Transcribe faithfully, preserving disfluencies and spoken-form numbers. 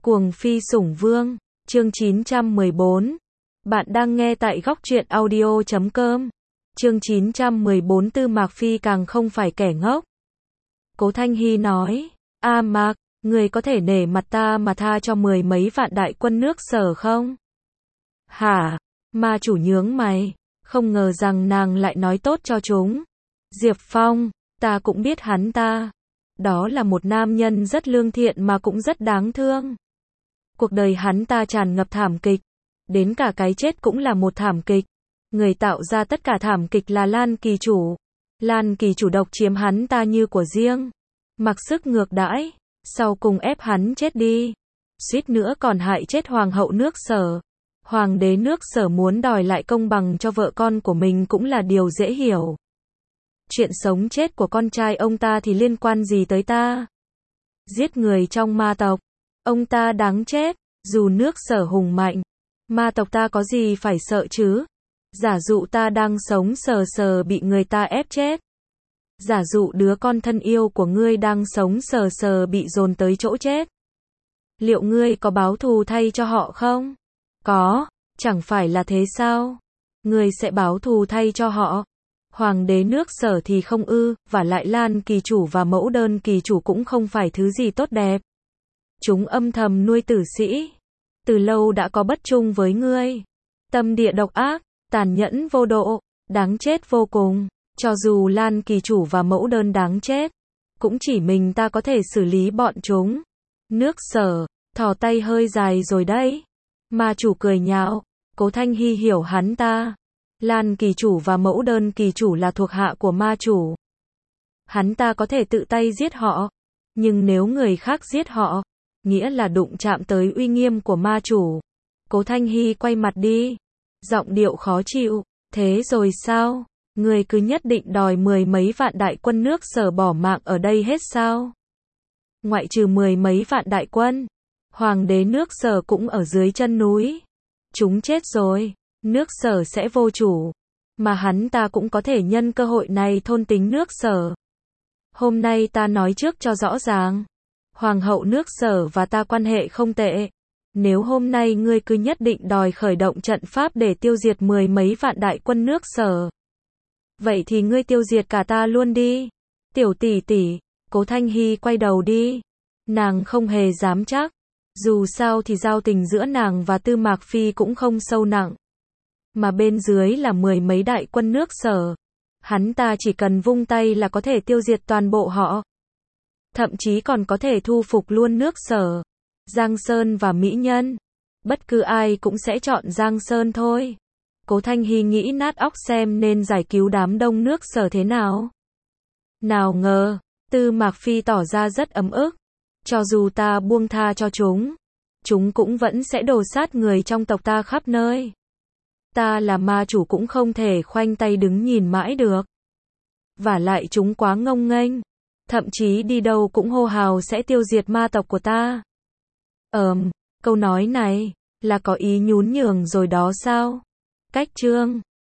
Cuồng phi sủng vương, chương chín trăm mười bốn. Bạn đang nghe tại góc truyện audio chấm com. Chương chín trăm mười bốn Tư Mạc Phi càng không phải kẻ ngốc. Cố Thanh Hy nói, A Mạc, người có thể nể mặt ta mà tha cho mười mấy vạn đại quân nước Sở không? Hả? Ma chủ nhướng mày, không ngờ rằng nàng lại nói tốt cho chúng. Diệp Phong, ta cũng biết hắn ta. Đó là một nam nhân rất lương thiện mà cũng rất đáng thương. Cuộc đời hắn ta tràn ngập thảm kịch, đến cả cái chết cũng là một thảm kịch. Người tạo ra tất cả thảm kịch là Lan Kỳ Chủ. Lan Kỳ Chủ độc chiếm hắn ta như của riêng, mặc sức ngược đãi, sau cùng ép hắn chết đi. Suýt nữa còn hại chết hoàng hậu nước Sở. Hoàng đế nước Sở muốn đòi lại công bằng cho vợ con của mình cũng là điều dễ hiểu. Chuyện sống chết của con trai ông ta thì liên quan gì tới ta? Giết người trong ma tộc, ông ta đáng chết. Dù nước Sở hùng mạnh, ma tộc ta có gì phải sợ chứ? Giả dụ ta đang sống sờ sờ bị người ta ép chết. Giả dụ đứa con thân yêu của ngươi đang sống sờ sờ bị dồn tới chỗ chết. Liệu ngươi có báo thù thay cho họ không? Có, chẳng phải là thế sao? Ngươi sẽ báo thù thay cho họ. Hoàng đế nước Sở thì không ư, và lại Lan Kỳ Chủ và Mẫu Đơn Kỳ Chủ cũng không phải thứ gì tốt đẹp. Chúng âm thầm nuôi tử sĩ. Từ lâu đã có bất trung với ngươi. Tâm địa độc ác, tàn nhẫn vô độ, đáng chết vô cùng. Cho dù Lan Kỳ Chủ và Mẫu Đơn đáng chết, cũng chỉ mình ta có thể xử lý bọn chúng. Nước Sở, thò tay hơi dài rồi đấy. Ma chủ cười nhạo, Cố Thanh Hy hiểu hắn ta. Lan Kỳ Chủ và Mẫu Đơn Kỳ Chủ là thuộc hạ của ma chủ. Hắn ta có thể tự tay giết họ, nhưng nếu người khác giết họ, nghĩa là đụng chạm tới uy nghiêm của ma chủ. Cố Thanh Hy quay mặt đi, giọng điệu khó chịu, thế rồi sao? Người cứ nhất định đòi mười mấy vạn đại quân nước Sở bỏ mạng ở đây hết sao? Ngoại trừ mười mấy vạn đại quân, hoàng đế nước Sở cũng ở dưới chân núi. Chúng chết rồi, nước Sở sẽ vô chủ, mà hắn ta cũng có thể nhân cơ hội này thôn tính nước Sở. Hôm nay ta nói trước cho rõ ràng, hoàng hậu nước Sở và ta quan hệ không tệ. Nếu hôm nay ngươi cứ nhất định đòi khởi động trận pháp để tiêu diệt mười mấy vạn đại quân nước Sở, vậy thì ngươi tiêu diệt cả ta luôn đi. Tiểu tỷ tỷ, Cố Thanh Hy quay đầu đi. Nàng không hề dám chắc. Dù sao thì giao tình giữa nàng và Tư Mạc Phi cũng không sâu nặng. Mà bên dưới là mười mấy đại quân nước Sở. Hắn ta chỉ cần vung tay là có thể tiêu diệt toàn bộ họ. Thậm chí còn có thể thu phục luôn nước Sở. Giang Sơn và Mỹ Nhân. Bất cứ ai cũng sẽ chọn Giang Sơn thôi. Cố Thanh Hy nghĩ nát óc xem nên giải cứu đám đông nước Sở thế nào. Nào ngờ, Tư Mạc Phi tỏ ra rất ấm ức. Cho dù ta buông tha cho chúng, chúng cũng vẫn sẽ đổ sát người trong tộc ta khắp nơi. Ta là ma chủ cũng không thể khoanh tay đứng nhìn mãi được. Vả lại chúng quá ngông nghênh, thậm chí đi đâu cũng hô hào sẽ tiêu diệt ma tộc của ta. Ờm, câu nói này là có ý nhún nhường rồi đó sao? Cách chương